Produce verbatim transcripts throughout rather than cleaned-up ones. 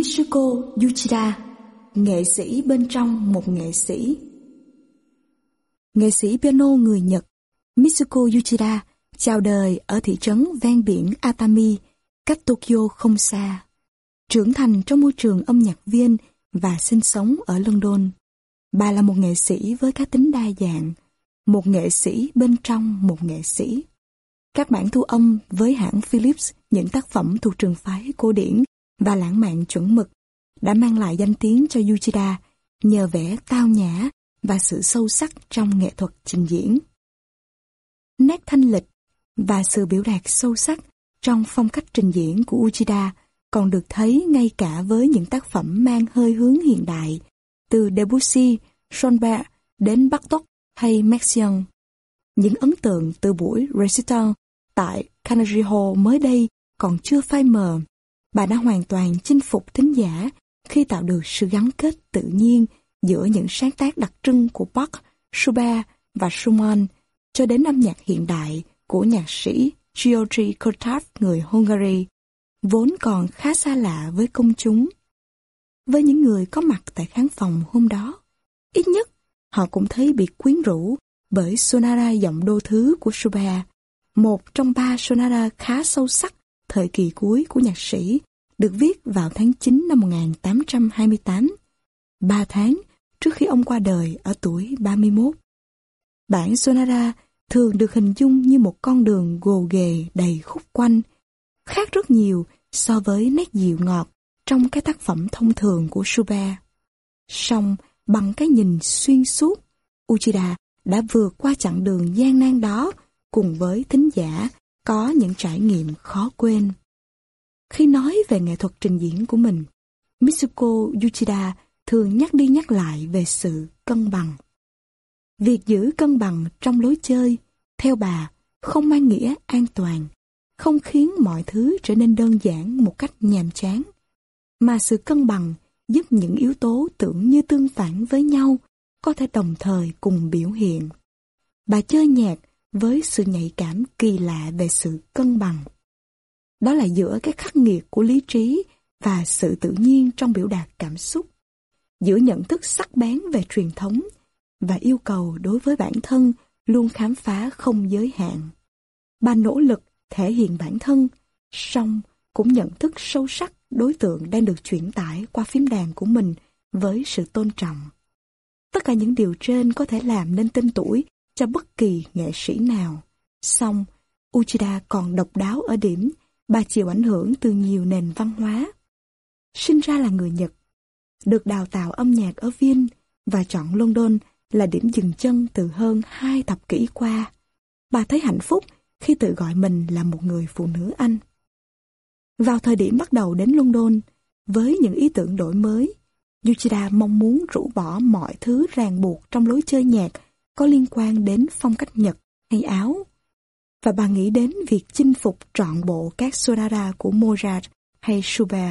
Mitsuko Uchida, nghệ sĩ bên trong một nghệ sĩ. Nghệ sĩ piano người Nhật Mitsuko Uchida chào đời ở thị trấn ven biển Atami, cách Tokyo không xa. Trưởng thành trong môi trường âm nhạc viên và sinh sống ở London. Bà là một nghệ sĩ với cá tính đa dạng, một nghệ sĩ bên trong một nghệ sĩ. Các bản thu âm với hãng Philips những tác phẩm thuộc trường phái cổ điển và lãng mạn chuẩn mực đã mang lại danh tiếng cho Uchida nhờ vẻ tao nhã và sự sâu sắc trong nghệ thuật trình diễn. Nét thanh lịch và sự biểu đạt sâu sắc trong phong cách trình diễn của Uchida còn được thấy ngay cả với những tác phẩm mang hơi hướng hiện đại, từ Debussy, Schoenberg đến Bartók hay Messiaen. Những ấn tượng từ buổi recital tại Carnegie Hall mới đây còn chưa phai mờ. Bà đã hoàn toàn chinh phục thính giả khi tạo được sự gắn kết tự nhiên giữa những sáng tác đặc trưng của Bach, Schubert và Schumann cho đến âm nhạc hiện đại của nhạc sĩ György Kurtáv người Hungary, vốn còn khá xa lạ với công chúng. Với những người có mặt tại khán phòng hôm đó, ít nhất họ cũng thấy bị quyến rũ bởi sonata giọng đô thứ của Schubert, một trong ba sonata khá sâu sắc thời kỳ cuối của nhạc sĩ, được viết vào tháng chín năm một nghìn tám trăm hai mươi tám, ba tháng trước khi ông qua đời ở tuổi ba mươi mốt. Bản sonata thường được hình dung như một con đường gồ ghề đầy khúc quanh, khác rất nhiều so với nét dịu ngọt trong các tác phẩm thông thường của Schubert. Song bằng cái nhìn xuyên suốt, Uchida đã vượt qua chặng đường gian nan đó cùng với thính giả có những trải nghiệm khó quên. Khi nói về nghệ thuật trình diễn của mình, Mitsuko Uchida thường nhắc đi nhắc lại về sự cân bằng. Việc giữ cân bằng trong lối chơi, theo bà, không mang nghĩa an toàn, không khiến mọi thứ trở nên đơn giản một cách nhàm chán, mà sự cân bằng giúp những yếu tố tưởng như tương phản với nhau có thể đồng thời cùng biểu hiện. Bà chơi nhạc với sự nhạy cảm kỳ lạ về sự cân bằng. Đó là giữa cái khắc nghiệt của lý trí và sự tự nhiên trong biểu đạt cảm xúc, giữa nhận thức sắc bén về truyền thống và yêu cầu đối với bản thân luôn khám phá không giới hạn. Bà nỗ lực thể hiện bản thân, song cũng nhận thức sâu sắc đối tượng đang được chuyển tải qua phím đàn của mình với sự tôn trọng. Tất cả những điều trên có thể làm nên tên tuổi cho bất kỳ nghệ sĩ nào. Song, Uchida còn độc đáo ở điểm bà chịu ảnh hưởng từ nhiều nền văn hóa. Sinh ra là người Nhật, được đào tạo âm nhạc ở Viên và chọn London là điểm dừng chân từ hơn hai thập kỷ qua. Bà thấy hạnh phúc khi tự gọi mình là một người phụ nữ Anh. Vào thời điểm bắt đầu đến London, với những ý tưởng đổi mới, Uchida mong muốn rũ bỏ mọi thứ ràng buộc trong lối chơi nhạc có liên quan đến phong cách Nhật hay Áo. Và bà nghĩ đến việc chinh phục trọn bộ các sonata của Mozart hay Schubert.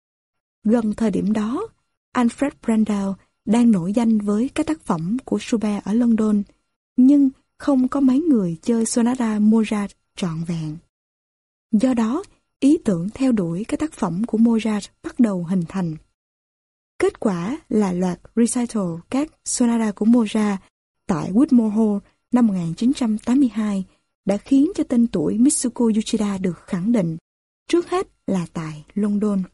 Gần thời điểm đó, Alfred Brandau đang nổi danh với các tác phẩm của Schubert ở London, nhưng không có mấy người chơi sonata Mozart trọn vẹn. Do đó, ý tưởng theo đuổi các tác phẩm của Mozart bắt đầu hình thành. Kết quả là loạt recital các sonata của Mozart tại Whitmore Hall năm một nghìn chín trăm tám mươi hai đã khiến cho tên tuổi Mitsuko Uchida được khẳng định, trước hết là tại London.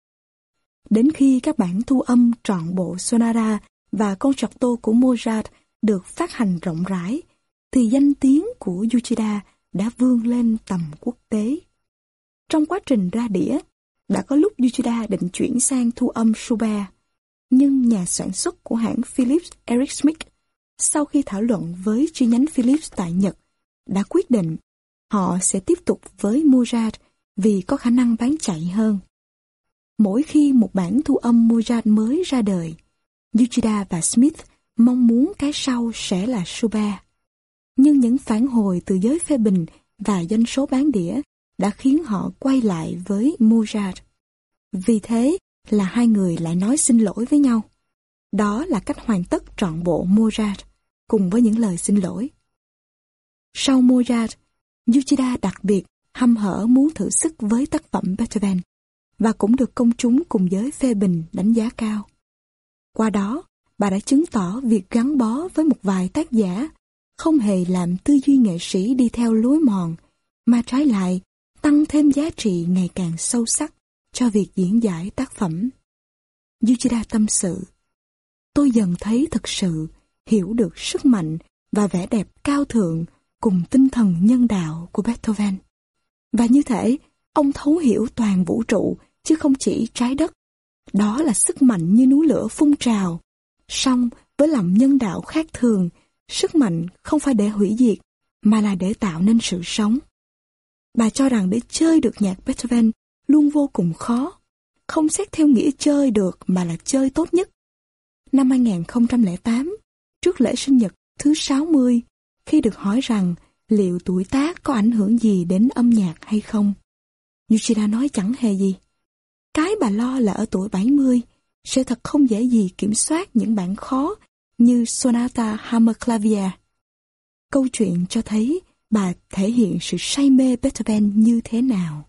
Đến khi các bản thu âm trọn bộ sonata và concerto của Mozart được phát hành rộng rãi, thì danh tiếng của Uchida đã vươn lên tầm quốc tế. Trong quá trình ra đĩa, đã có lúc Uchida định chuyển sang thu âm Schubert, nhưng nhà sản xuất của hãng Philips Eric Smith, sau khi thảo luận với chi nhánh Philips tại Nhật, đã quyết định họ sẽ tiếp tục với Mozart vì có khả năng bán chạy hơn. Mỗi khi một bản thu âm Mozart mới ra đời, Uchida và Smith mong muốn cái sau sẽ là Schubert. Nhưng những phản hồi từ giới phê bình và doanh số bán đĩa đã khiến họ quay lại với Mozart. Vì thế là hai người lại nói xin lỗi với nhau. Đó là cách hoàn tất trọn bộ Mozart, cùng với những lời xin lỗi. Sau Mozart, Uchida đặc biệt hăm hở muốn thử sức với tác phẩm Beethoven, và cũng được công chúng cùng giới phê bình đánh giá cao. Qua đó, bà đã chứng tỏ việc gắn bó với một vài tác giả không hề làm tư duy nghệ sĩ đi theo lối mòn, mà trái lại tăng thêm giá trị ngày càng sâu sắc cho việc diễn giải tác phẩm. Uchida tâm sự, tôi dần thấy thực sự hiểu được sức mạnh và vẻ đẹp cao thượng cùng tinh thần nhân đạo của Beethoven. Và như thể ông thấu hiểu toàn vũ trụ chứ không chỉ trái đất. Đó là sức mạnh như núi lửa phun trào. Song với lòng nhân đạo khác thường, sức mạnh không phải để hủy diệt mà là để tạo nên sự sống. Bà cho rằng để chơi được nhạc Beethoven luôn vô cùng khó, không xét theo nghĩa chơi được mà là chơi tốt nhất. Năm hai nghìn không trăm lẻ tám, trước lễ sinh nhật thứ sáu mươi, khi được hỏi rằng liệu tuổi tác có ảnh hưởng gì đến âm nhạc hay không, Uchida nói chẳng hề gì. Cái bà lo là ở tuổi bảy mươi, sẽ thật không dễ gì kiểm soát những bản khó như Sonata Hammerklavier. Câu chuyện cho thấy bà thể hiện sự say mê Beethoven như thế nào.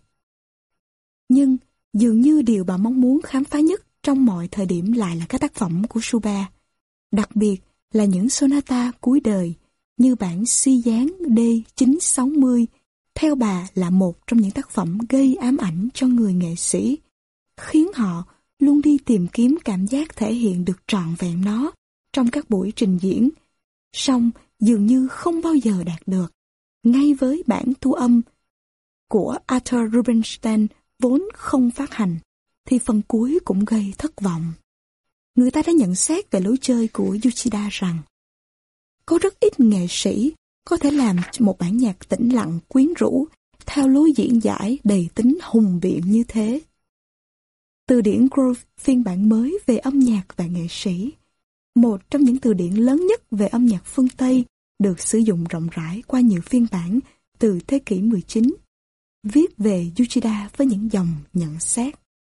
Nhưng dường như điều bà mong muốn khám phá nhất trong mọi thời điểm lại là các tác phẩm của Schubert, đặc biệt là những sonata cuối đời như bản si dáng D chín sáu mươi, theo bà là một trong những tác phẩm gây ám ảnh cho người nghệ sĩ, khiến họ luôn đi tìm kiếm cảm giác thể hiện được trọn vẹn nó trong các buổi trình diễn, song dường như không bao giờ đạt được. Ngay với bản thu âm của Arthur Rubinstein vốn không phát hành, thì phần cuối cũng gây thất vọng. Người ta đã nhận xét về lối chơi của Uchida rằng có rất ít nghệ sĩ có thể làm một bản nhạc tĩnh lặng quyến rũ theo lối diễn giải đầy tính hùng biện như thế. Từ điển Grove phiên bản mới về âm nhạc và nghệ sĩ, một trong những từ điển lớn nhất về âm nhạc phương Tây, được sử dụng rộng rãi qua nhiều phiên bản từ thế kỷ mười chín, viết về Uchida với những dòng nhận xét.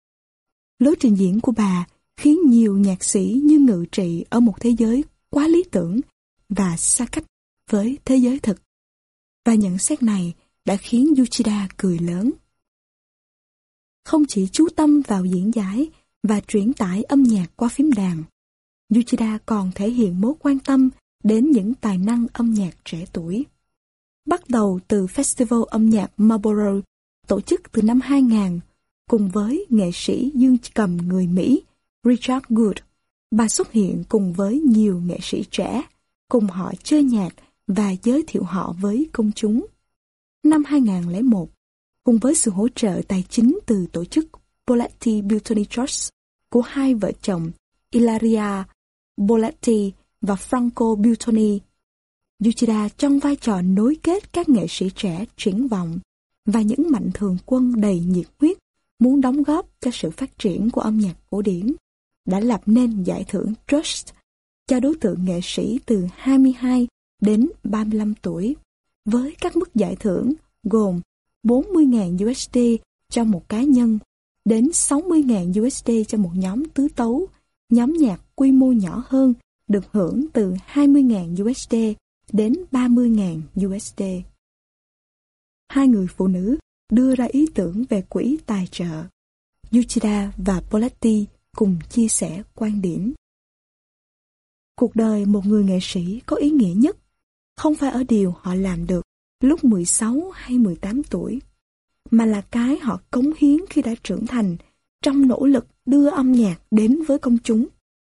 Lối trình diễn của bà khiến nhiều nhạc sĩ như ngự trị ở một thế giới quá lý tưởng và xa cách với thế giới thực. Và nhận xét này đã khiến Uchida cười lớn. Không chỉ chú tâm vào diễn giải và truyền tải âm nhạc qua phím đàn, Uchida còn thể hiện mối quan tâm đến những tài năng âm nhạc trẻ tuổi. Bắt đầu từ Festival âm nhạc Marlborough tổ chức từ năm hai nghìn, cùng với nghệ sĩ dương cầm người Mỹ Richard Good, bà xuất hiện cùng với nhiều nghệ sĩ trẻ, cùng họ chơi nhạc và giới thiệu họ với công chúng. Năm hai nghìn không trăm lẻ một, cùng với sự hỗ trợ tài chính từ tổ chức Boletti Butoni Trust của hai vợ chồng Ilaria Boletti và Franco Butoni, Uchida trong vai trò nối kết các nghệ sĩ trẻ triển vọng và những mạnh thường quân đầy nhiệt huyết muốn đóng góp cho sự phát triển của âm nhạc cổ điển, đã lập nên giải thưởng Trust cho đối tượng nghệ sĩ từ hai mươi hai đến ba mươi lăm tuổi, với các mức giải thưởng gồm bốn mươi nghìn đô la cho một cá nhân, đến sáu mươi nghìn đô la cho một nhóm tứ tấu. Nhóm nhạc quy mô nhỏ hơn được hưởng từ hai mươi nghìn đô la đến ba mươi nghìn đô la. Hai người phụ nữ đưa ra ý tưởng về quỹ tài trợ. Uchida và Boletti cùng chia sẻ quan điểm. Cuộc đời một người nghệ sĩ có ý nghĩa nhất không phải ở điều họ làm được lúc mười sáu hay mười tám tuổi, mà là cái họ cống hiến khi đã trưởng thành trong nỗ lực đưa âm nhạc đến với công chúng.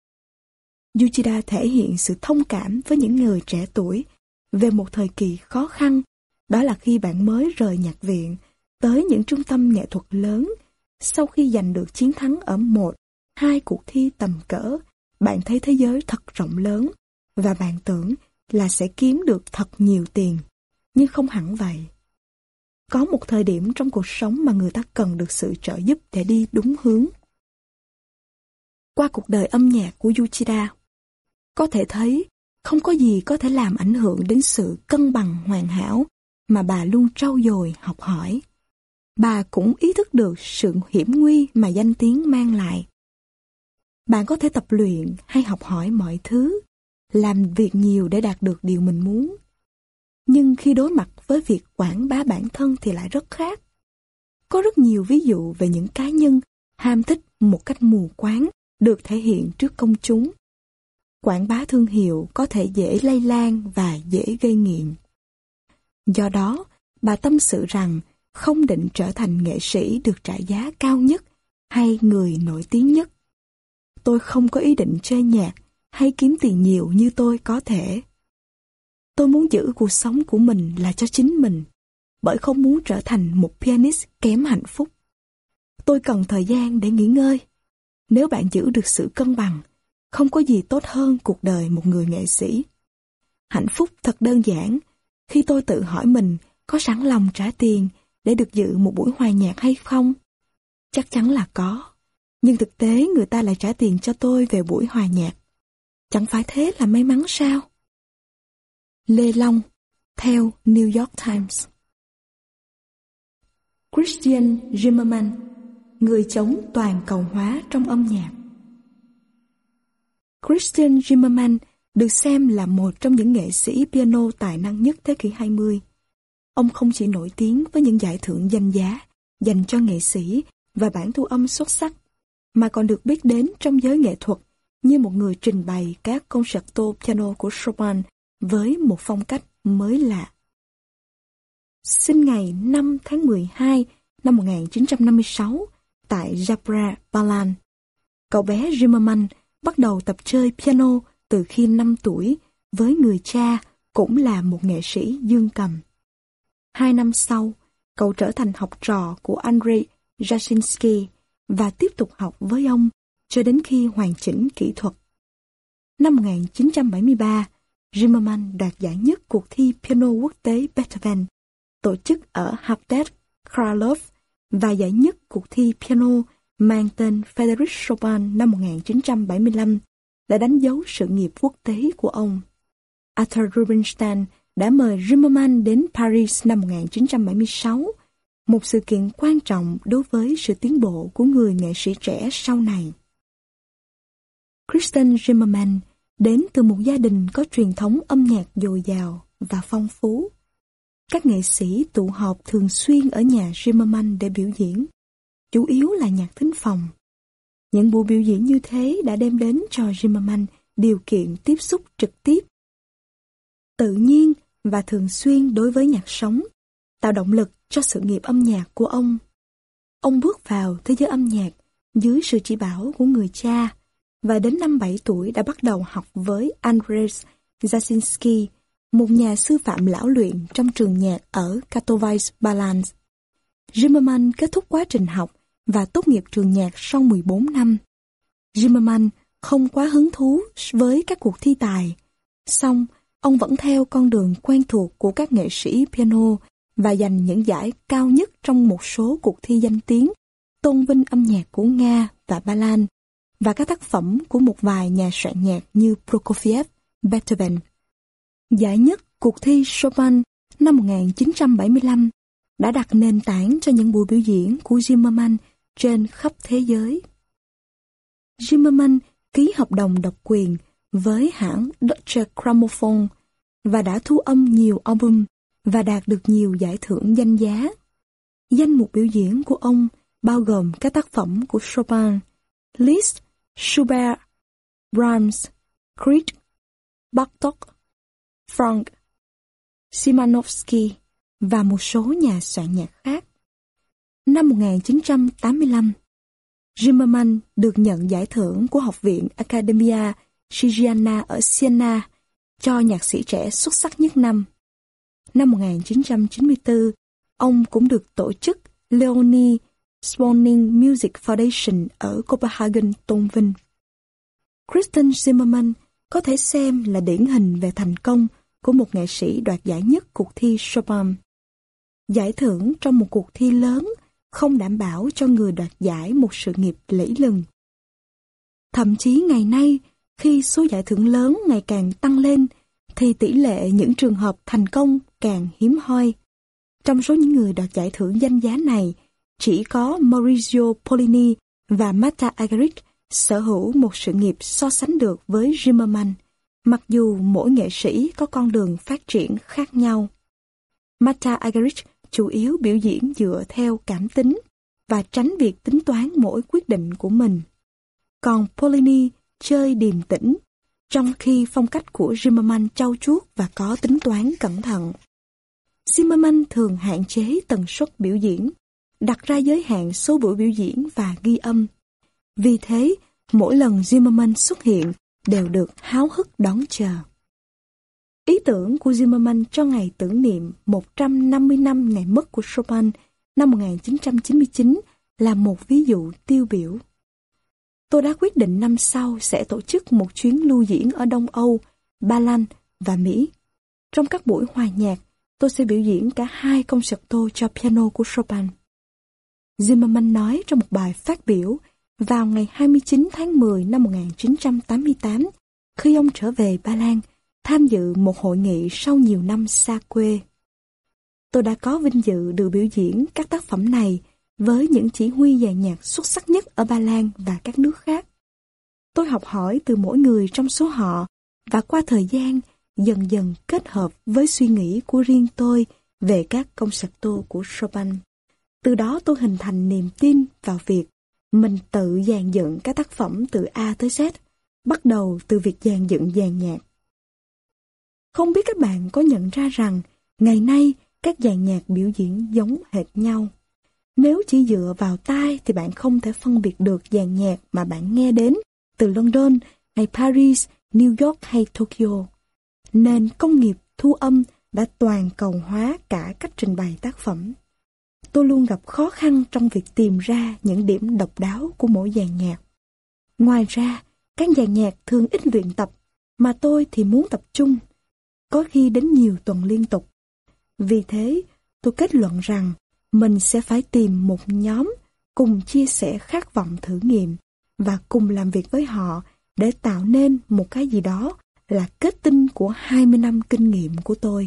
Uchida thể hiện sự thông cảm với những người trẻ tuổi về một thời kỳ khó khăn, đó là khi bạn mới rời nhạc viện tới những trung tâm nghệ thuật lớn. Sau khi giành được chiến thắng ở một, hai cuộc thi tầm cỡ, bạn thấy thế giới thật rộng lớn và bạn tưởng là sẽ kiếm được thật nhiều tiền, nhưng không hẳn vậy. Có một thời điểm trong cuộc sống mà người ta cần được sự trợ giúp để đi đúng hướng. Qua cuộc đời âm nhạc của Uchida, có thể thấy không có gì có thể làm ảnh hưởng đến sự cân bằng hoàn hảo mà bà luôn trau dồi học hỏi. Bà cũng ý thức được sự hiểm nguy mà danh tiếng mang lại. Bạn có thể tập luyện hay học hỏi mọi thứ, làm việc nhiều để đạt được điều mình muốn. Nhưng khi đối mặt với việc quảng bá bản thân thì lại rất khác. Có rất nhiều ví dụ về những cá nhân ham thích một cách mù quáng được thể hiện trước công chúng. Quảng bá thương hiệu có thể dễ lây lan và dễ gây nghiện. Do đó, bà tâm sự rằng không định trở thành nghệ sĩ được trả giá cao nhất hay người nổi tiếng nhất. Tôi không có ý định chơi nhạc hay kiếm tiền nhiều như tôi có thể. Tôi muốn giữ cuộc sống của mình là cho chính mình, bởi không muốn trở thành một pianist kém hạnh phúc. Tôi cần thời gian để nghỉ ngơi. Nếu bạn giữ được sự cân bằng, không có gì tốt hơn cuộc đời một người nghệ sĩ. Hạnh phúc thật đơn giản khi tôi tự hỏi mình có sẵn lòng trả tiền để được dự một buổi hòa nhạc hay không. Chắc chắn là có, nhưng thực tế người ta lại trả tiền cho tôi về buổi hòa nhạc. Chẳng phải thế là may mắn sao? Lê Long, theo New York Times. Christian Zimmerman, người chống toàn cầu hóa trong âm nhạc. Christian Zimmerman được xem là một trong những nghệ sĩ piano tài năng nhất thế kỷ hai mươi. Ông không chỉ nổi tiếng với những giải thưởng danh giá dành cho nghệ sĩ và bản thu âm xuất sắc, mà còn được biết đến trong giới nghệ thuật như một người trình bày các concerto piano của Chopin với một phong cách mới lạ. Sinh ngày năm tháng mười hai năm một nghìn chín trăm năm mươi sáu tại Zabra, Ba Lan, cậu bé Zimmerman bắt đầu tập chơi piano từ khi năm tuổi với người cha cũng là một nghệ sĩ dương cầm. Hai năm sau, cậu trở thành học trò của Andrei Jasinski và tiếp tục học với ông cho đến khi hoàn chỉnh kỹ thuật. Năm một nghìn chín trăm bảy mươi ba, Zimmerman đoạt giải nhất cuộc thi piano quốc tế Beethoven, tổ chức ở Hampstead, Kralove, và giải nhất cuộc thi piano mang tên Frédéric Chopin năm một nghìn chín trăm bảy mươi lăm đã đánh dấu sự nghiệp quốc tế của ông. Arthur Rubinstein đã mời Zimmerman đến Paris năm một nghìn chín trăm bảy mươi sáu, một sự kiện quan trọng đối với sự tiến bộ của người nghệ sĩ trẻ sau này. Christian Zimmerman đến từ một gia đình có truyền thống âm nhạc dồi dào và phong phú. Các nghệ sĩ tụ họp thường xuyên ở nhà Zimmerman để biểu diễn, chủ yếu là nhạc thính phòng. Những buổi biểu diễn như thế đã đem đến cho Zimmerman điều kiện tiếp xúc trực tiếp, tự nhiên và thường xuyên đối với nhạc sống, tạo động lực cho sự nghiệp âm nhạc của ông. Ông bước vào thế giới âm nhạc dưới sự chỉ bảo của người cha, và đến năm bảy tuổi đã bắt đầu học với Andrei Jasinski, một nhà sư phạm lão luyện trong trường nhạc ở Katowice, Ba Lan. Zimmerman kết thúc quá trình học và tốt nghiệp trường nhạc sau mười bốn năm. Zimmerman không quá hứng thú với các cuộc thi tài, song ông vẫn theo con đường quen thuộc của các nghệ sĩ piano và giành những giải cao nhất trong một số cuộc thi danh tiếng, tôn vinh âm nhạc của Nga và Ba Lan, và các tác phẩm của một vài nhà soạn nhạc như Prokofiev, Beethoven. Giải nhất cuộc thi Chopin năm một nghìn chín trăm bảy mươi lăm đã đặt nền tảng cho những buổi biểu diễn của Zimmerman trên khắp thế giới. Zimmerman ký hợp đồng độc quyền với hãng Deutsche Grammophon và đã thu âm nhiều album và đạt được nhiều giải thưởng danh giá. Danh mục biểu diễn của ông bao gồm các tác phẩm của Chopin, Liszt, Schubert, Brahms, Grieg, Bartók, Franck, Szymanowski và một số nhà soạn nhạc khác. Năm một nghìn chín trăm tám mươi lăm, Zimmerman được nhận giải thưởng của Học viện Accademia Sigiana ở Siena cho nhạc sĩ trẻ xuất sắc nhất năm. Năm một nghìn chín trăm chín mươi tư, ông cũng được tổ chức Leonie Swanning Music Foundation ở Copenhagen tôn vinh. Christian Zimmerman có thể xem là điển hình về thành công của một nghệ sĩ đoạt giải nhất cuộc thi Chopin. Giải thưởng trong một cuộc thi lớn không đảm bảo cho người đoạt giải một sự nghiệp lẫy lừng. Thậm chí ngày nay, khi số giải thưởng lớn ngày càng tăng lên, thì tỷ lệ những trường hợp thành công càng hiếm hoi. Trong số những người đoạt giải thưởng danh giá này, chỉ có Maurizio Pollini và Marta Argerich sở hữu một sự nghiệp so sánh được với Zimmerman, mặc dù mỗi nghệ sĩ có con đường phát triển khác nhau. Marta Argerich chủ yếu biểu diễn dựa theo cảm tính, và tránh việc tính toán mỗi quyết định của mình. Còn Pollini chơi điềm tĩnh, trong khi phong cách của Zimmerman trau chuốt và có tính toán cẩn thận. Zimmerman thường hạn chế tần suất biểu diễn, đặt ra giới hạn số buổi biểu diễn và ghi âm. Vì thế, mỗi lần Zimmerman xuất hiện đều được háo hức đón chờ. Ý tưởng của Zimmerman cho ngày tưởng niệm một trăm năm mươi năm ngày mất của Chopin năm một nghìn chín trăm chín mươi chín là một ví dụ tiêu biểu. Tôi đã quyết định năm sau sẽ tổ chức một chuyến lưu diễn ở Đông Âu, Ba Lan và Mỹ. Trong các buổi hòa nhạc, tôi sẽ biểu diễn cả hai concerto cho piano của Chopin. Zimmerman nói trong một bài phát biểu vào ngày hai mươi chín tháng mười năm một nghìn chín trăm tám mươi tám, khi ông trở về Ba Lan, tham dự một hội nghị sau nhiều năm xa quê. Tôi đã có vinh dự được biểu diễn các tác phẩm này với những chỉ huy dàn nhạc xuất sắc nhất ở Ba Lan và các nước khác. Tôi học hỏi từ mỗi người trong số họ và qua thời gian dần dần kết hợp với suy nghĩ của riêng tôi về các concerto của Chopin. Từ đó tôi hình thành niềm tin vào việc mình tự dàn dựng các tác phẩm từ A tới Z, bắt đầu từ việc dàn dựng dàn nhạc. Không biết các bạn có nhận ra rằng ngày nay các dàn nhạc biểu diễn giống hệt nhau. Nếu chỉ dựa vào tai thì bạn không thể phân biệt được dàn nhạc mà bạn nghe đến từ London hay Paris, New York hay Tokyo. Nền công nghiệp thu âm đã toàn cầu hóa cả cách trình bày tác phẩm. Tôi luôn gặp khó khăn trong việc tìm ra những điểm độc đáo của mỗi dàn nhạc. Ngoài ra, các dàn nhạc thường ít luyện tập, mà tôi thì muốn tập trung, có khi đến nhiều tuần liên tục. Vì thế, tôi kết luận rằng mình sẽ phải tìm một nhóm cùng chia sẻ khát vọng thử nghiệm và cùng làm việc với họ để tạo nên một cái gì đó là kết tinh của hai mươi năm kinh nghiệm của tôi.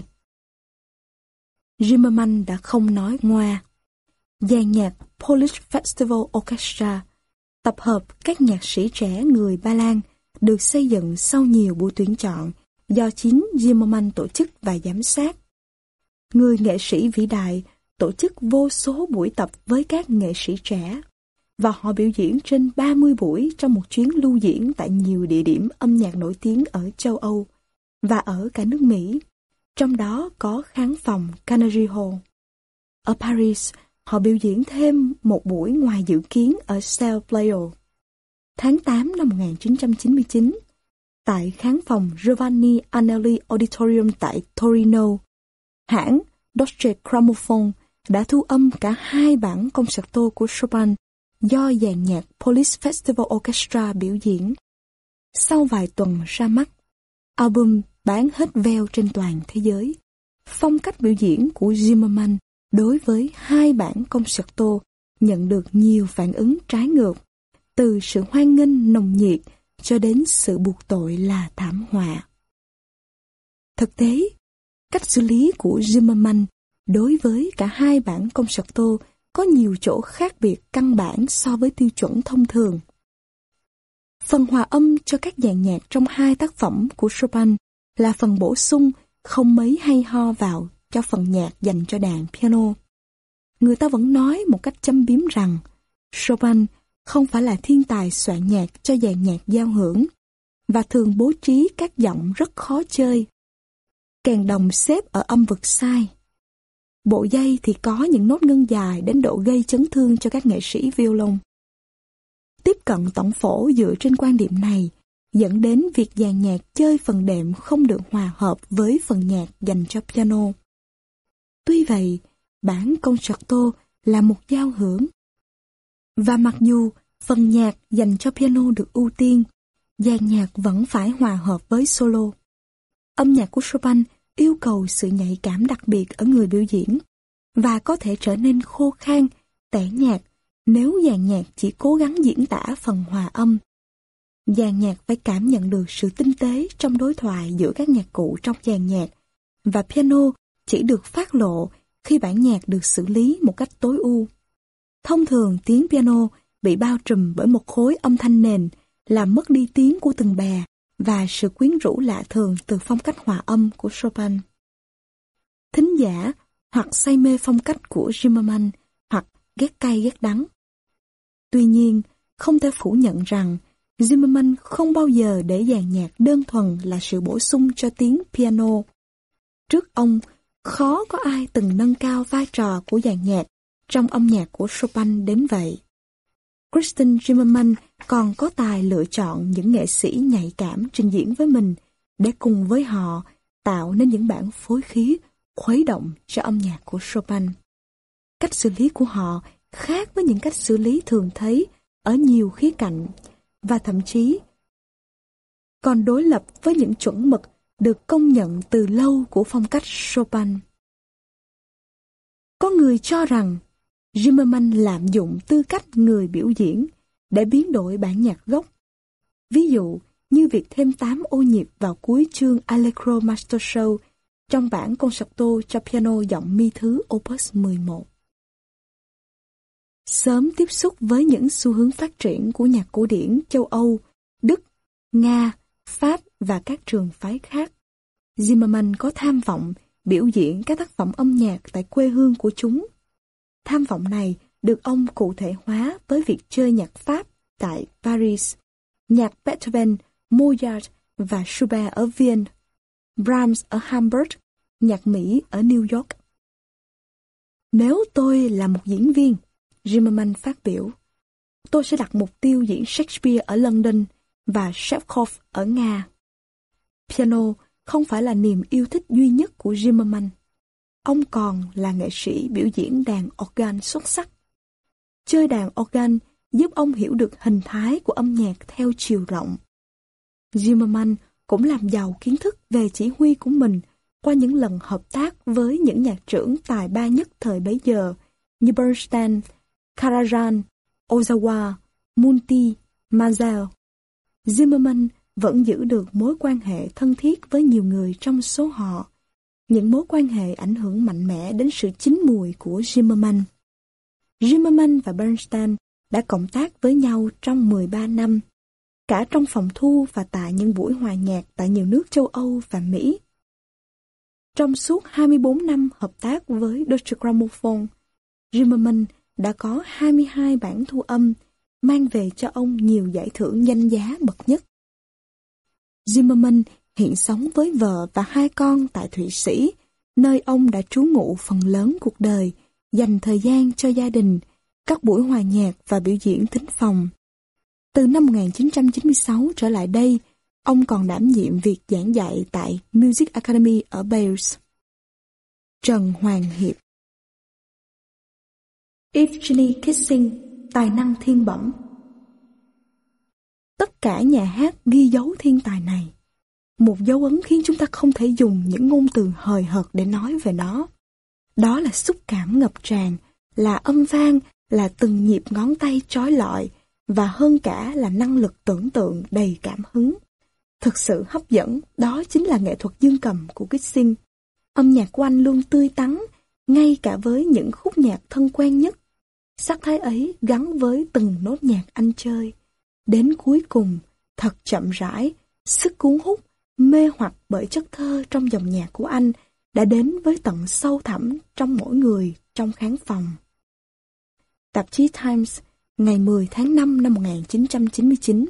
Zimmerman đã không nói ngoa. Dàn nhạc Polish Festival Orchestra, tập hợp các nhạc sĩ trẻ người Ba Lan, được xây dựng sau nhiều buổi tuyển chọn do chính Zimmerman tổ chức và giám sát. Người nghệ sĩ vĩ đại tổ chức vô số buổi tập với các nghệ sĩ trẻ, và họ biểu diễn trên ba mươi buổi trong một chuyến lưu diễn tại nhiều địa điểm âm nhạc nổi tiếng ở châu Âu và ở cả nước Mỹ, trong đó có khán phòng Carnegie Hall. Ở Paris, họ biểu diễn thêm một buổi ngoài dự kiến ở Salle Pleyel. Tháng tám năm một nghìn chín trăm chín mươi chín, tại khán phòng Giovanni Anelli Auditorium tại Torino, hãng Deutsche Grammophon đã thu âm cả hai bản concerto của Chopin do dàn nhạc Polish Festival Orchestra biểu diễn. Sau vài tuần ra mắt, album bán hết vé trên toàn thế giới. Phong cách biểu diễn của Zimmerman đối với hai bản concerto nhận được nhiều phản ứng trái ngược, từ sự hoan nghênh nồng nhiệt cho đến sự buộc tội là thảm họa. Thực tế, cách xử lý của Zimmerman đối với cả hai bản concerto có nhiều chỗ khác biệt căn bản so với tiêu chuẩn thông thường. Phần hòa âm cho các dàn nhạc trong hai tác phẩm của Chopin là phần bổ sung không mấy hay ho vào cho phần nhạc dành cho đàn piano. Người ta vẫn nói một cách châm biếm rằng Chopin không phải là thiên tài soạn nhạc cho dàn nhạc giao hưởng và thường bố trí các giọng rất khó chơi. Kèn đồng xếp ở âm vực sai. Bộ dây thì có những nốt ngân dài đến độ gây chấn thương cho các nghệ sĩ violon. Tiếp cận tổng phổ dựa trên quan điểm này dẫn đến việc dàn nhạc chơi phần đệm không được hòa hợp với phần nhạc dành cho piano. Tuy vậy, bản concerto là một giao hưởng. Và mặc dù phần nhạc dành cho piano được ưu tiên, dàn nhạc vẫn phải hòa hợp với solo. Âm nhạc của Chopin yêu cầu sự nhạy cảm đặc biệt ở người biểu diễn và có thể trở nên khô khan, tẻ nhạt nếu dàn nhạc chỉ cố gắng diễn tả phần hòa âm. Dàn nhạc phải cảm nhận được sự tinh tế trong đối thoại giữa các nhạc cụ trong dàn nhạc, và piano chỉ được phát lộ khi bản nhạc được xử lý một cách tối ưu. Thông thường tiếng piano bị bao trùm bởi một khối âm thanh nền, làm mất đi tiếng của từng bè và sự quyến rũ lạ thường từ phong cách hòa âm của Chopin. Thính giả hoặc say mê phong cách của Zimmerman hoặc ghét cay ghét đắng. Tuy nhiên, không thể phủ nhận rằng Zimmerman không bao giờ để dàn nhạc đơn thuần là sự bổ sung cho tiếng piano. Trước ông, khó có ai từng nâng cao vai trò của dàn nhạc trong âm nhạc của Chopin đến vậy. Christian Zimmerman còn có tài lựa chọn những nghệ sĩ nhạy cảm trình diễn với mình để cùng với họ tạo nên những bản phối khí khuấy động cho âm nhạc của Chopin. Cách xử lý của họ khác với những cách xử lý thường thấy ở nhiều khía cạnh và thậm chí còn đối lập với những chuẩn mực được công nhận từ lâu của phong cách Chopin. Có người cho rằng Zimmerman lạm dụng tư cách người biểu diễn để biến đổi bản nhạc gốc. Ví dụ như việc thêm tám ô nhịp vào cuối chương Allegro Master Show trong bản concerto cho piano giọng mi thứ Opus mười một. Sớm tiếp xúc với những xu hướng phát triển của nhạc cổ điển châu Âu, Đức, Nga, Pháp và các trường phái khác, Zimmerman có tham vọng biểu diễn các tác phẩm âm nhạc tại quê hương của chúng. Tham vọng này được ông cụ thể hóa với việc chơi nhạc Pháp tại Paris, nhạc Beethoven, Mozart và Schubert ở Vienne, Brahms ở Hamburg, nhạc Mỹ ở New York. Nếu tôi là một diễn viên, Zimmerman phát biểu, tôi sẽ đặt mục tiêu diễn Shakespeare ở London và Chekhov ở Nga. Piano không phải là niềm yêu thích duy nhất của Zimmerman. Ông còn là nghệ sĩ biểu diễn đàn organ xuất sắc. Chơi đàn organ giúp ông hiểu được hình thái của âm nhạc theo chiều rộng. Zimmerman cũng làm giàu kiến thức về chỉ huy của mình qua những lần hợp tác với những nhạc trưởng tài ba nhất thời bấy giờ như Bernstein, Karajan, Ozawa, Monti, Mazel. Zimmerman vẫn giữ được mối quan hệ thân thiết với nhiều người trong số họ, những mối quan hệ ảnh hưởng mạnh mẽ đến sự chín mùi của Zimmerman. Zimmerman và Bernstein đã cộng tác với nhau trong mười ba năm, cả trong phòng thu và tại những buổi hòa nhạc tại nhiều nước châu Âu và Mỹ. Trong suốt hai mươi bốn năm hợp tác với Deutsche Grammophon, Zimmerman đã có hai mươi hai bản thu âm, mang về cho ông nhiều giải thưởng danh giá bậc nhất. Zimmerman hiện sống với vợ và hai con tại Thụy Sĩ, nơi ông đã trú ngụ phần lớn cuộc đời, dành thời gian cho gia đình, các buổi hòa nhạc và biểu diễn thính phòng. Từ năm một nghìn chín trăm chín mươi sáu trở lại đây, ông còn đảm nhiệm việc giảng dạy tại Music Academy ở Beirut. Trần Hoàng Hiệp. Evgeny Kissing, tài năng thiên bẩm. Tất cả nhà hát ghi dấu thiên tài này. Một dấu ấn khiến chúng ta không thể dùng những ngôn từ hời hợt để nói về nó. Đó là xúc cảm ngập tràn, là âm vang, là từng nhịp ngón tay trói lọi, và hơn cả là năng lực tưởng tượng đầy cảm hứng. Thực sự hấp dẫn, đó chính là nghệ thuật dương cầm của Kissing. Âm nhạc của anh luôn tươi tắn, ngay cả với những khúc nhạc thân quen nhất. Sắc thái ấy gắn với từng nốt nhạc anh chơi. Đến cuối cùng, thật chậm rãi, sức cuốn hút, mê hoặc bởi chất thơ trong dòng nhạc của anh đã đến với tận sâu thẳm trong mỗi người trong khán phòng. Tạp chí Times, ngày mười tháng năm năm một nghìn chín trăm chín mươi chín.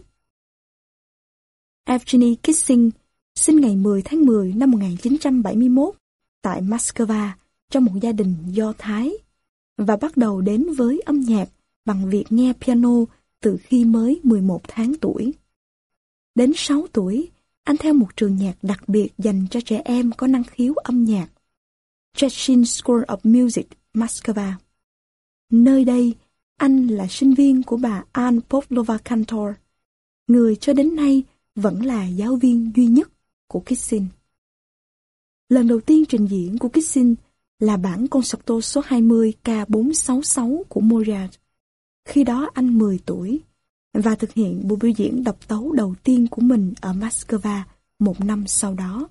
Evgeny Kissing sinh ngày mười tháng mười năm một nghìn chín trăm bảy mươi mốt tại Moscow trong một gia đình Do Thái và bắt đầu đến với âm nhạc bằng việc nghe piano từ khi mới mười một tháng tuổi. Đến sáu tuổi, anh theo một trường nhạc đặc biệt dành cho trẻ em có năng khiếu âm nhạc, Chechin School of Music, Moscow. Nơi đây, anh là sinh viên của bà Anne Pavlova Kantor, người cho đến nay vẫn là giáo viên duy nhất của Kissing. Lần đầu tiên trình diễn của Kissing là bản concerto số hai mươi K bốn sáu sáu của Mozart. Khi đó anh mười tuổi và thực hiện buổi biểu diễn độc tấu đầu tiên của mình ở Moscow một năm sau đó.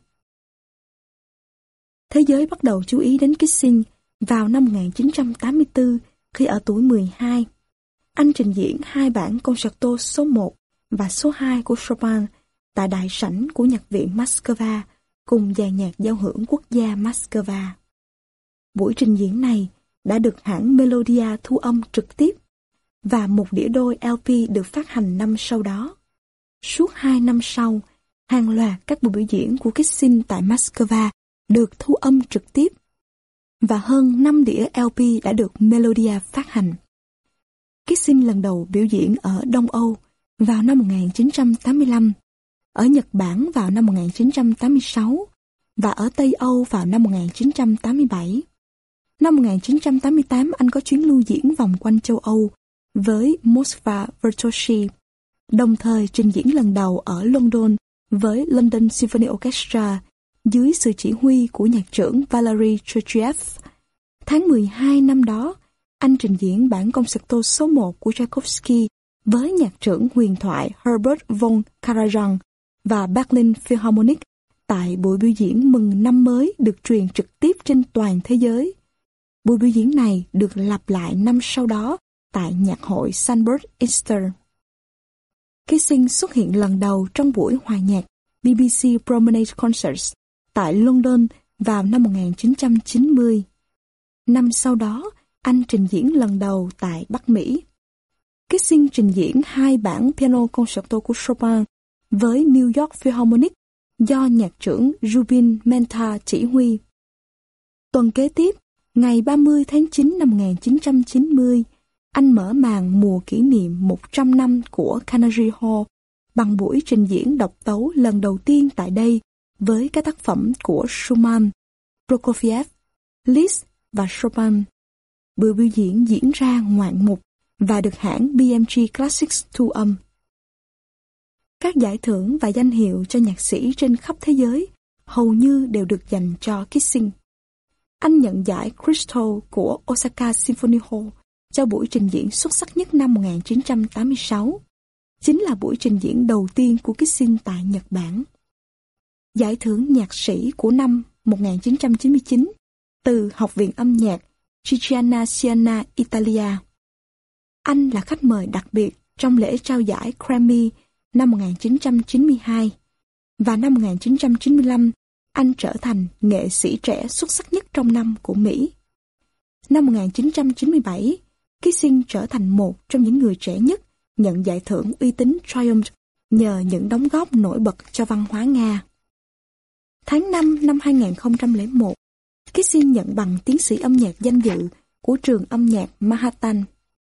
Thế giới bắt đầu chú ý đến Kissing vào năm một nghìn chín trăm tám mươi tư khi ở tuổi mười hai. Anh trình diễn hai bản concerto số một và số hai của Chopin tại đại sảnh của Nhạc viện Moscow cùng dàn nhạc giao hưởng quốc gia Moscow. Buổi trình diễn này đã được hãng Melodia thu âm trực tiếp, và một đĩa đôi lờ pê được phát hành năm sau đó. Suốt hai năm sau, hàng loạt các buổi biểu diễn của Kissing tại Moscow được thu âm trực tiếp, và hơn năm đĩa lờ pê đã được Melodia phát hành. Kissing lần đầu biểu diễn ở Đông Âu vào năm một nghìn chín trăm tám mươi lăm, ở Nhật Bản vào năm một nghìn chín trăm tám mươi sáu và ở Tây Âu vào năm một nghìn chín trăm tám mươi bảy. Năm một nghìn chín trăm tám mươi tám, anh có chuyến lưu diễn vòng quanh châu Âu với Moskva Virtuosi, đồng thời trình diễn lần đầu ở London với London Symphony Orchestra dưới sự chỉ huy của nhạc trưởng Valery Gergiev. Tháng mười hai năm đó, anh trình diễn bản concerto số một của Tchaikovsky với nhạc trưởng huyền thoại Herbert von Karajan và Berlin Philharmonic tại buổi biểu diễn mừng năm mới được truyền trực tiếp trên toàn thế giới. Buổi biểu diễn này được lặp lại năm sau đó tại nhạc hội Salzburg Easter. Kissing xuất hiện lần đầu trong buổi hòa nhạc bê bê xê Promenade Concerts tại London vào năm một nghìn chín trăm chín mươi. Năm sau đó, anh trình diễn lần đầu tại Bắc Mỹ. Kissing trình diễn hai bản piano concerto của Chopin với New York Philharmonic do nhạc trưởng Rubin Mehta chỉ huy. Tuần kế tiếp, ngày ba mươi tháng chín năm một nghìn chín trăm chín mươi, anh mở màn mùa kỷ niệm một trăm năm của Carnegie Hall bằng buổi trình diễn độc tấu lần đầu tiên tại đây với các tác phẩm của Schumann, Prokofiev, Liszt và Chopin. Buổi biểu diễn diễn ra ngoạn mục và được hãng bê em giê Classics thu âm. Các giải thưởng và danh hiệu cho nhạc sĩ trên khắp thế giới hầu như đều được dành cho Kissing. Anh nhận giải Crystal của Osaka Symphony Hall cho buổi trình diễn xuất sắc nhất năm một nghìn chín trăm tám mươi sáu. Chính là buổi trình diễn đầu tiên của Kissing tại Nhật Bản. Giải thưởng nhạc sĩ của năm một nghìn chín trăm chín mươi chín từ Học viện âm nhạc Chigiana Siena, Italia. Anh là khách mời đặc biệt trong lễ trao giải Grammy năm một nghìn chín trăm chín mươi hai, và năm một nghìn chín trăm chín mươi lăm, anh trở thành nghệ sĩ trẻ xuất sắc nhất trong năm của Mỹ. Năm một nghìn chín trăm chín mươi bảy, Kissing trở thành một trong những người trẻ nhất nhận giải thưởng uy tín Triumph nhờ những đóng góp nổi bật cho văn hóa Nga. Tháng năm năm hai nghìn không trăm lẻ một, Kissing nhận bằng tiến sĩ âm nhạc danh dự của trường âm nhạc Manhattan.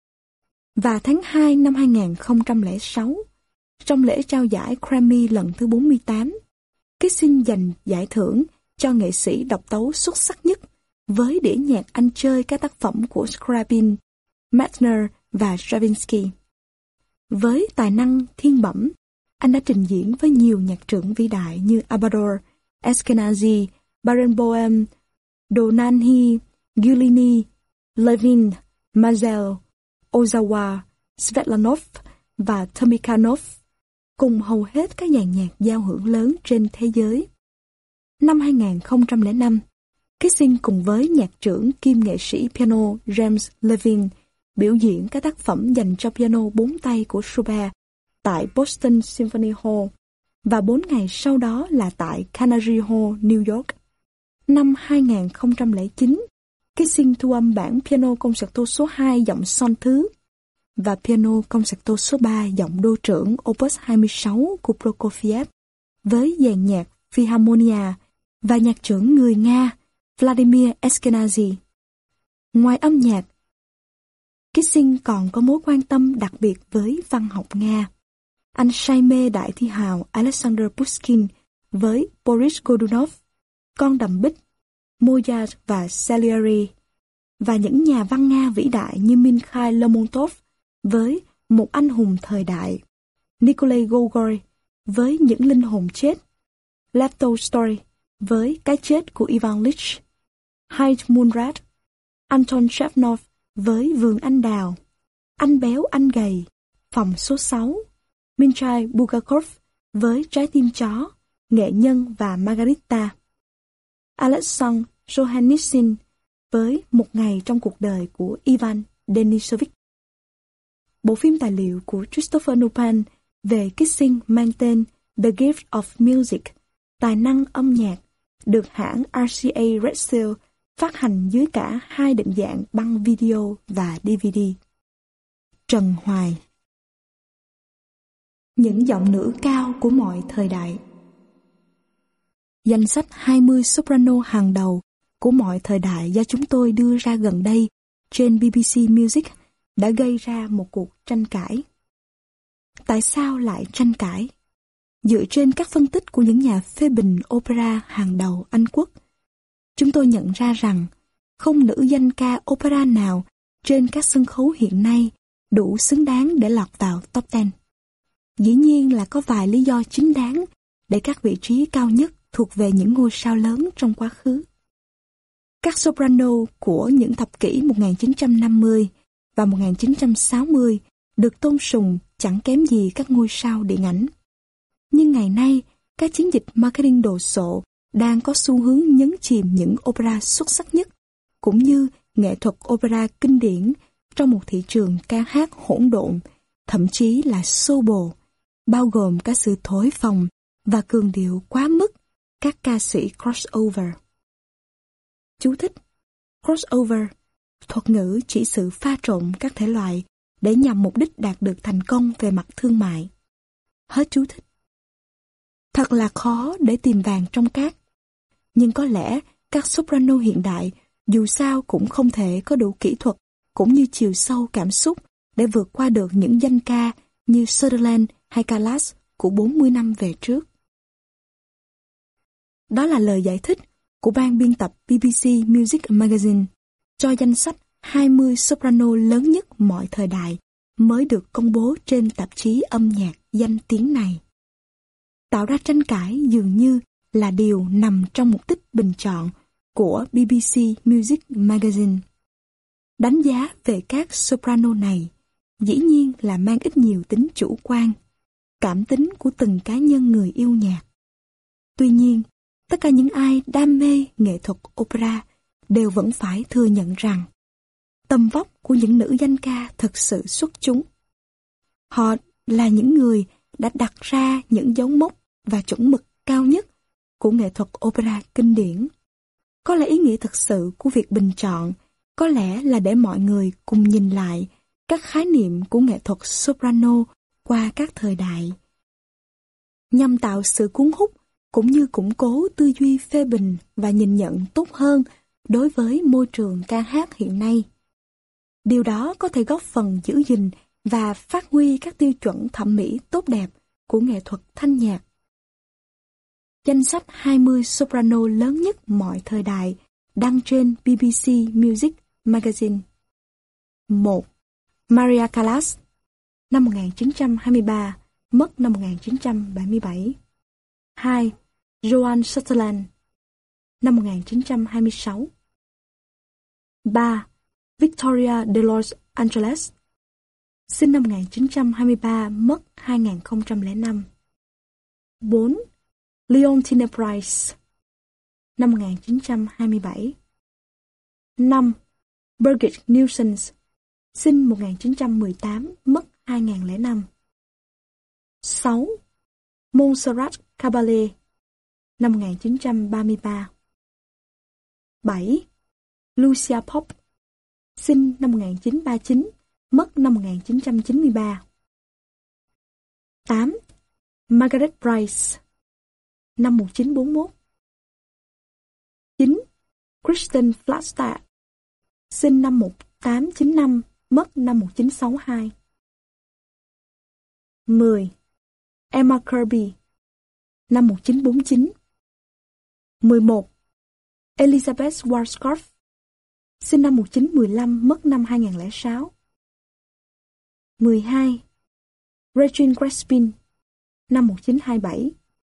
Và tháng hai năm hai nghìn không trăm lẻ sáu, trong lễ trao giải Grammy lần thứ bốn mươi tám, Kissing giành giải thưởng cho nghệ sĩ độc tấu xuất sắc nhất với đĩa nhạc anh chơi các tác phẩm của Scriabin, Metzner và Stravinsky. Với tài năng thiên bẩm, anh đã trình diễn với nhiều nhạc trưởng vĩ đại như Amador, Eskenazi, Barenboim, Dohnanyi, Giulini, Levin, Mazel, Ozawa, Svetlanov và Tomikanov, cùng hầu hết các dàn nhạc giao hưởng lớn trên thế giới. Năm hai nghìn không trăm lẻ năm, Kissing cùng với nhạc trưởng kiêm nghệ sĩ piano James Levin biểu diễn các tác phẩm dành cho piano bốn tay của Schubert tại Boston Symphony Hall, và bốn ngày sau đó là tại Carnegie Hall, New York. Năm hai nghìn không trăm lẻ chín, Kissing thu âm bản piano concerto số hai giọng son thứ và piano concerto số ba giọng đô trưởng Opus hai mươi sáu của Prokofiev với dàn nhạc Philharmonia và nhạc trưởng người Nga Vladimir Eskenazi. Ngoài âm nhạc, Kissing còn có mối quan tâm đặc biệt với văn học Nga. Anh say mê đại thi hào Alexander Pushkin với Boris Godunov, Con đầm bích, Mozart và Salieri, và những nhà văn Nga vĩ đại như Mikhail Lermontov với Một anh hùng thời đại, Nikolai Gogol với Những linh hồn chết, Lev Tolstoy với Cái chết của Ivan Ilyich, Hyde Munrat, Anton Chekhnov với Vườn anh đào, Anh béo anh gầy, Phòng số sáu, Mikhail Bulgakov với Trái tim chó, Nghệ nhân và Margarita, Alexander Solzhenitsyn với Một ngày trong cuộc đời của Ivan Denisovich. Bộ phim tài liệu của Christopher Nolan về Kissing mang tên The Gift of Music, tài năng âm nhạc, được hãng rờ xê a Red Seal phát hành dưới cả hai định dạng băng video và đê vê đê. Trần Hoài. Những giọng nữ cao của mọi thời đại. Danh sách hai mươi soprano hàng đầu của mọi thời đại do chúng tôi đưa ra gần đây trên bê bê xê Music đã gây ra một cuộc tranh cãi. Tại sao lại tranh cãi? Dựa trên các phân tích của những nhà phê bình opera hàng đầu Anh Quốc, chúng tôi nhận ra rằng không nữ danh ca opera nào trên các sân khấu hiện nay đủ xứng đáng để lọt vào top mười. Dĩ nhiên là có vài lý do chính đáng để các vị trí cao nhất thuộc về những ngôi sao lớn trong quá khứ. Các soprano của những thập kỷ một nghìn chín trăm năm mươi và một nghìn chín trăm sáu mươi được tôn sùng chẳng kém gì các ngôi sao điện ảnh. Nhưng ngày nay, các chiến dịch marketing đồ sộ đang có xu hướng nhấn chìm những opera xuất sắc nhất, cũng như nghệ thuật opera kinh điển trong một thị trường ca hát hỗn độn, thậm chí là xô bồ, bao gồm cả sự thổi phồng và cường điệu quá mức các ca sĩ crossover. Chú thích: crossover, thuật ngữ chỉ sự pha trộn các thể loại để nhằm mục đích đạt được thành công về mặt thương mại. Hết chú thích. Thật là khó để tìm vàng trong cát. Nhưng có lẽ các soprano hiện đại dù sao cũng không thể có đủ kỹ thuật cũng như chiều sâu cảm xúc để vượt qua được những danh ca như Sutherland hay Callas của bốn mươi năm về trước. Đó là lời giải thích của ban biên tập bê bê xê Music Magazine cho danh sách hai mươi soprano lớn nhất mọi thời đại mới được công bố trên tạp chí âm nhạc danh tiếng này. Tạo ra tranh cãi dường như là điều nằm trong mục đích bình chọn của bê bê xê Music Magazine. Đánh giá về các soprano này dĩ nhiên là mang ít nhiều tính chủ quan, cảm tính của từng cá nhân người yêu nhạc. Tuy nhiên, tất cả những ai đam mê nghệ thuật opera đều vẫn phải thừa nhận rằng tầm vóc của những nữ danh ca thật sự xuất chúng. Họ là những người đã đặt ra những dấu mốc và chuẩn mực cao nhất của nghệ thuật opera kinh điển. Có lẽ ý nghĩa thực sự của việc bình chọn có lẽ là để mọi người cùng nhìn lại các khái niệm của nghệ thuật soprano qua các thời đại, nhằm tạo sự cuốn hút cũng như củng cố tư duy phê bình và nhìn nhận tốt hơn đối với môi trường ca hát hiện nay. Điều đó có thể góp phần giữ gìn và phát huy các tiêu chuẩn thẩm mỹ tốt đẹp của nghệ thuật thanh nhạc. Danh sách hai mươi soprano lớn nhất mọi thời đại đăng trên bê bê xê Music Magazine. một. Maria Callas, năm một nghìn chín trăm hai mươi ba, mất năm một nghìn chín trăm bảy mươi bảy. hai. Joan Sutherland, năm một nghìn chín trăm hai mươi sáu. ba. Victoria de Los Angeles, sinh năm một nghìn chín trăm hai mươi ba, mất hai nghìn không trăm lẻ năm. bốn. Leontyne Price, năm một nghìn chín trăm hai mươi bảy. năm. Birgit Nilsson, sinh một nghìn chín trăm mười tám, mất hai nghìn không trăm lẻ năm. sáu. Montserrat Caballé, năm một nghìn chín trăm ba mươi ba. bảy. Lucia Pope, sinh năm một nghìn chín trăm ba mươi chín, mất năm một nghìn chín trăm chín mươi ba. tám. Margaret Price, năm một nghìn chín trăm bốn mươi mốt. chín. Kristen Flagstad, sinh năm một nghìn tám trăm chín mươi lăm, mất năm một nghìn chín trăm sáu mươi hai. mười. Emma Kirby, năm một nghìn chín trăm bốn mươi chín. mười một. Elizabeth Schwarzkopf, sinh năm một nghìn chín trăm mười lăm, mất năm hai nghìn không trăm lẻ sáu. mười hai. Regine Crespin, năm một nghìn chín trăm hai mươi bảy.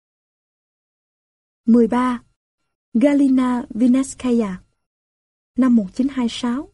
mười ba. Galina Vinetskaya, năm một nghìn chín trăm hai mươi sáu.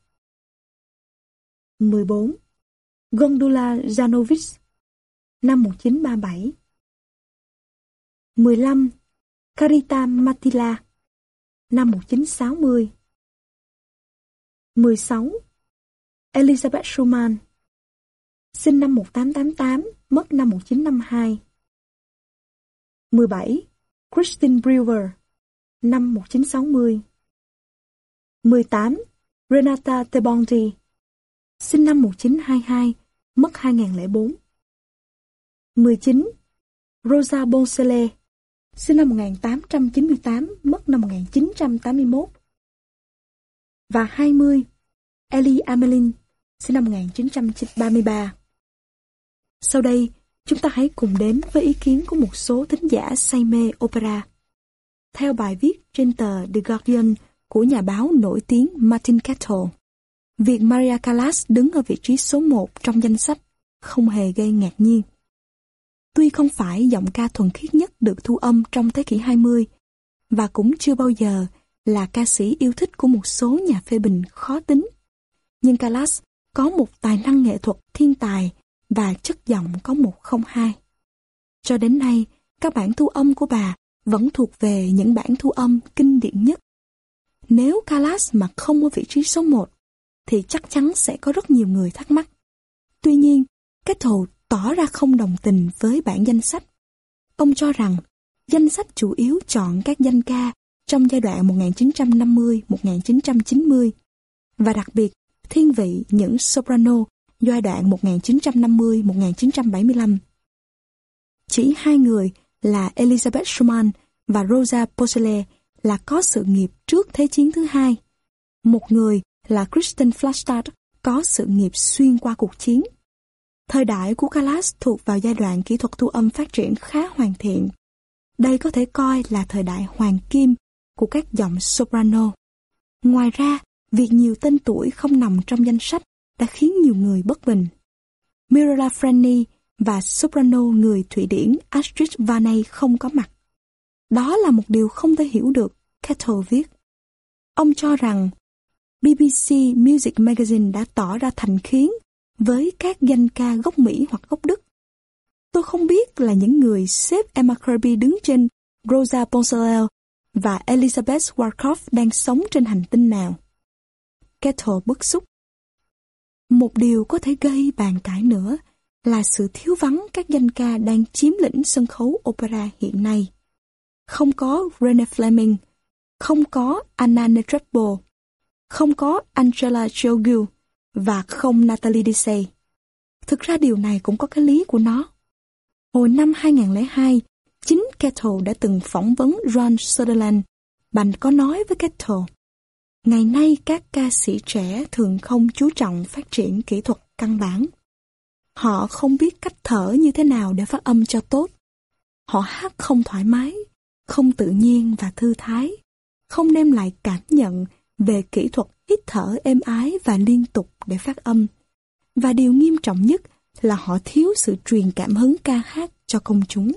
mười bốn. Gondula Janovic, năm một nghìn chín trăm ba mươi bảy. mười lăm. Carita Matila, năm một nghìn chín trăm sáu mươi. mười sáu. Elizabeth Schumann, sinh năm một nghìn tám trăm tám mươi tám, mất năm một nghìn chín trăm năm mươi hai. mười bảy. Christine Brewer, năm một nghìn chín trăm sáu mươi. mười tám. Renata Tebaldi, sinh năm một nghìn chín trăm hai mươi hai, mất hai nghìn không trăm lẻ bốn. mười chín. Rosa Boncellet, sinh năm một nghìn tám trăm chín mươi tám, mất năm một nghìn chín trăm tám mươi mốt. Và hai mươi. Elie Amelin, sinh năm một nghìn chín trăm ba mươi ba. Sau đây, chúng ta hãy cùng đến với ý kiến của một số thính giả say mê opera. Theo bài viết trên tờ The Guardian của nhà báo nổi tiếng Martin Kettle, việc Maria Callas đứng ở vị trí số một trong danh sách không hề gây ngạc nhiên. Tuy không phải giọng ca thuần khiết nhất được thu âm trong thế kỷ hai mươi, và cũng chưa bao giờ là ca sĩ yêu thích của một số nhà phê bình khó tính, nhưng Callas có một tài năng nghệ thuật thiên tài và chất giọng có một không hai. Cho đến nay, các bản thu âm của bà vẫn thuộc về những bản thu âm kinh điển nhất. Nếu Callas mà không ở vị trí số một, thì chắc chắn sẽ có rất nhiều người thắc mắc. Tuy nhiên, Kettle tỏ ra không đồng tình với bản danh sách. Ông cho rằng danh sách chủ yếu chọn các danh ca trong giai đoạn một nghìn chín trăm năm mươi đến một nghìn chín trăm chín mươi, và đặc biệt thiên vị những soprano giai đoạn một nghìn chín trăm năm mươi đến một nghìn chín trăm bảy mươi lăm. Chỉ hai người là Elizabeth Schumann và Rosa Boncellet là có sự nghiệp trước Thế chiến thứ hai. Một người là Kristen Flagstad có sự nghiệp xuyên qua cuộc chiến. Thời đại của Callas thuộc vào giai đoạn kỹ thuật thu âm phát triển khá hoàn thiện. Đây có thể coi là thời đại hoàng kim của các giọng soprano. Ngoài ra, việc nhiều tên tuổi không nằm trong danh sách đã khiến nhiều người bất bình. Mirella Freni và soprano người Thụy Điển Astrid Varney không có mặt. Đó là một điều không thể hiểu được, Kettle viết. Ông cho rằng bê bê xê Music Magazine đã tỏ ra thành kiến với các danh ca gốc Mỹ hoặc gốc Đức. Tôi không biết là những người xếp Emma Kirby đứng trên Rosa Boncellet và Elizabeth Warkov đang sống trên hành tinh nào. Kettle bức xúc. Một điều có thể gây bàn cãi nữa là sự thiếu vắng các danh ca đang chiếm lĩnh sân khấu opera hiện nay. Không có Renée Fleming, không có Anna Netrebko, không có Angela Giorgio và không Natalie Dessay. Thực ra điều này cũng có cái lý của nó. Hồi năm hai nghìn không trăm lẻ hai, chính Kettle đã từng phỏng vấn Ron Sutherland. Bạn có nói với Kettle, ngày nay các ca sĩ trẻ thường không chú trọng phát triển kỹ thuật căn bản. Họ không biết cách thở như thế nào để phát âm cho tốt. Họ hát không thoải mái, không tự nhiên và thư thái, không đem lại cảm nhận về kỹ thuật hít thở êm ái và liên tục để phát âm. Và điều nghiêm trọng nhất là họ thiếu sự truyền cảm hứng ca hát cho công chúng.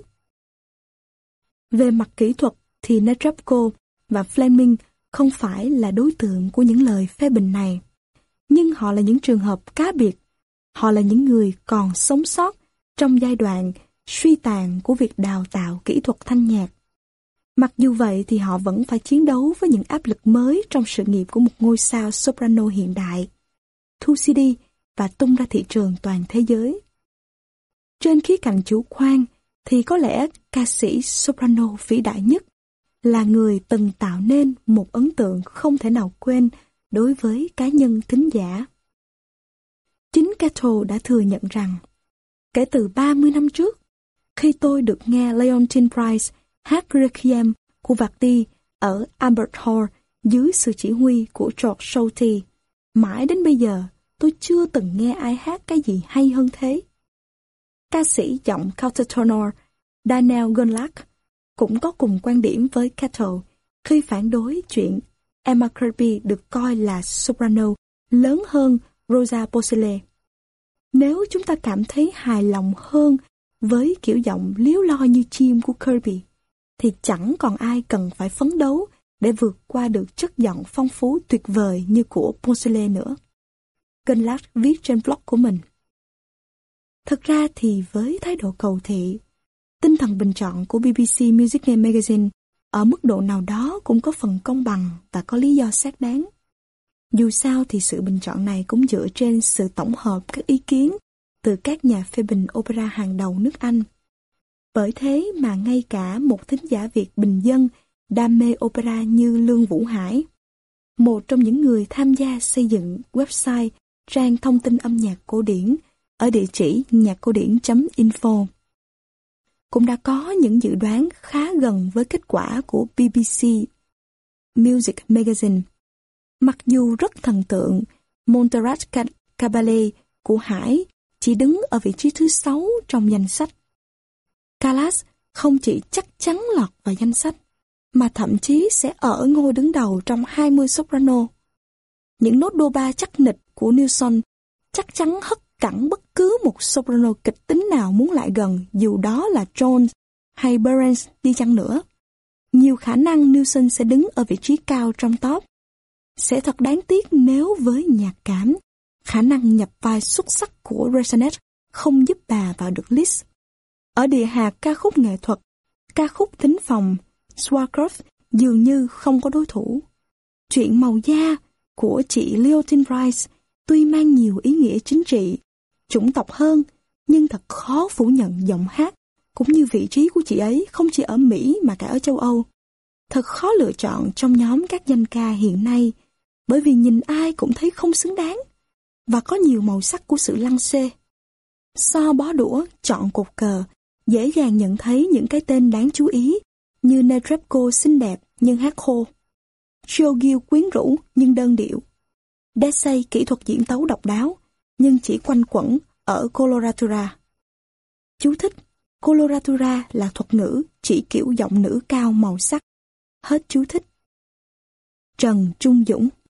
Về mặt kỹ thuật thì Netrebko và Fleming không phải là đối tượng của những lời phê bình này. Nhưng họ là những trường hợp cá biệt. Họ là những người còn sống sót trong giai đoạn suy tàn của việc đào tạo kỹ thuật thanh nhạc. Mặc dù vậy thì họ vẫn phải chiến đấu với những áp lực mới trong sự nghiệp của một ngôi sao soprano hiện đại, thu xê đê và tung ra thị trường toàn thế giới. Trên khía cạnh chủ quan thì có lẽ ca sĩ soprano vĩ đại nhất là người từng tạo nên một ấn tượng không thể nào quên đối với cá nhân thính giả. Chính Kettle đã thừa nhận rằng, kể từ ba mươi năm trước, khi tôi được nghe Leontine Price hát Requiem của Verdi ở Albert Hall dưới sự chỉ huy của George Solti, mãi đến bây giờ tôi chưa từng nghe ai hát cái gì hay hơn thế. Ca sĩ giọng countertenor Daniel Gunlach cũng có cùng quan điểm với Kettle khi phản đối chuyện Emma Kirby được coi là soprano lớn hơn Rosa Boncellet. Nếu chúng ta cảm thấy hài lòng hơn với kiểu giọng líu lo như chim của Kirby, thì chẳng còn ai cần phải phấn đấu để vượt qua được chất giọng phong phú tuyệt vời như của Boncellet nữa. Gunlach viết trên blog của mình. Thật ra thì với thái độ cầu thị, tinh thần bình chọn của bê bê xê Music Magazine ở mức độ nào đó cũng có phần công bằng và có lý do xác đáng. Dù sao thì sự bình chọn này cũng dựa trên sự tổng hợp các ý kiến từ các nhà phê bình opera hàng đầu nước Anh. Bởi thế mà ngay cả một thính giả Việt bình dân đam mê opera như Lương Vũ Hải, một trong những người tham gia xây dựng website trang thông tin âm nhạc cổ điển ở địa chỉ nhạc cổ điển chấm info. Cũng đã có những dự đoán khá gần với kết quả của bê bê xê Music Magazine. Mặc dù rất thần tượng, Montserrat Caballé của Hải chỉ đứng ở vị trí thứ sáu trong danh sách. Callas không chỉ chắc chắn lọt vào danh sách, mà thậm chí sẽ ở ngôi đứng đầu trong hai mươi soprano. Những nốt đô ba chắc nịch của Nilsson chắc chắn hất cẳng bất cứ một soprano kịch tính nào muốn lại gần, dù đó là Jones hay Burns đi chăng nữa. Nhiều khả năng Nilsson sẽ đứng ở vị trí cao trong top. Sẽ thật đáng tiếc nếu với nhạc cảm, khả năng nhập vai xuất sắc của Resonette không giúp bà vào được list. Ở địa hạt ca khúc nghệ thuật, ca khúc thính phòng, Swarcroft dường như không có đối thủ. Chuyện màu da của chị Leontine Price tuy mang nhiều ý nghĩa chính trị, chủng tộc hơn, nhưng thật khó phủ nhận giọng hát, cũng như vị trí của chị ấy không chỉ ở Mỹ mà cả ở châu Âu. Thật khó lựa chọn trong nhóm các danh ca hiện nay, bởi vì nhìn ai cũng thấy không xứng đáng, và có nhiều màu sắc của sự lăng xê. So bó đũa, chọn cột cờ, dễ dàng nhận thấy những cái tên đáng chú ý, như Netrebko xinh đẹp nhưng hát khô, Giorgio quyến rũ nhưng đơn điệu, Desai kỹ thuật diễn tấu độc đáo, nhưng chỉ quanh quẩn ở coloratura. Chú thích: coloratura là thuật ngữ chỉ kiểu giọng nữ cao màu sắc. Hết chú thích. Trần Trung Dũng.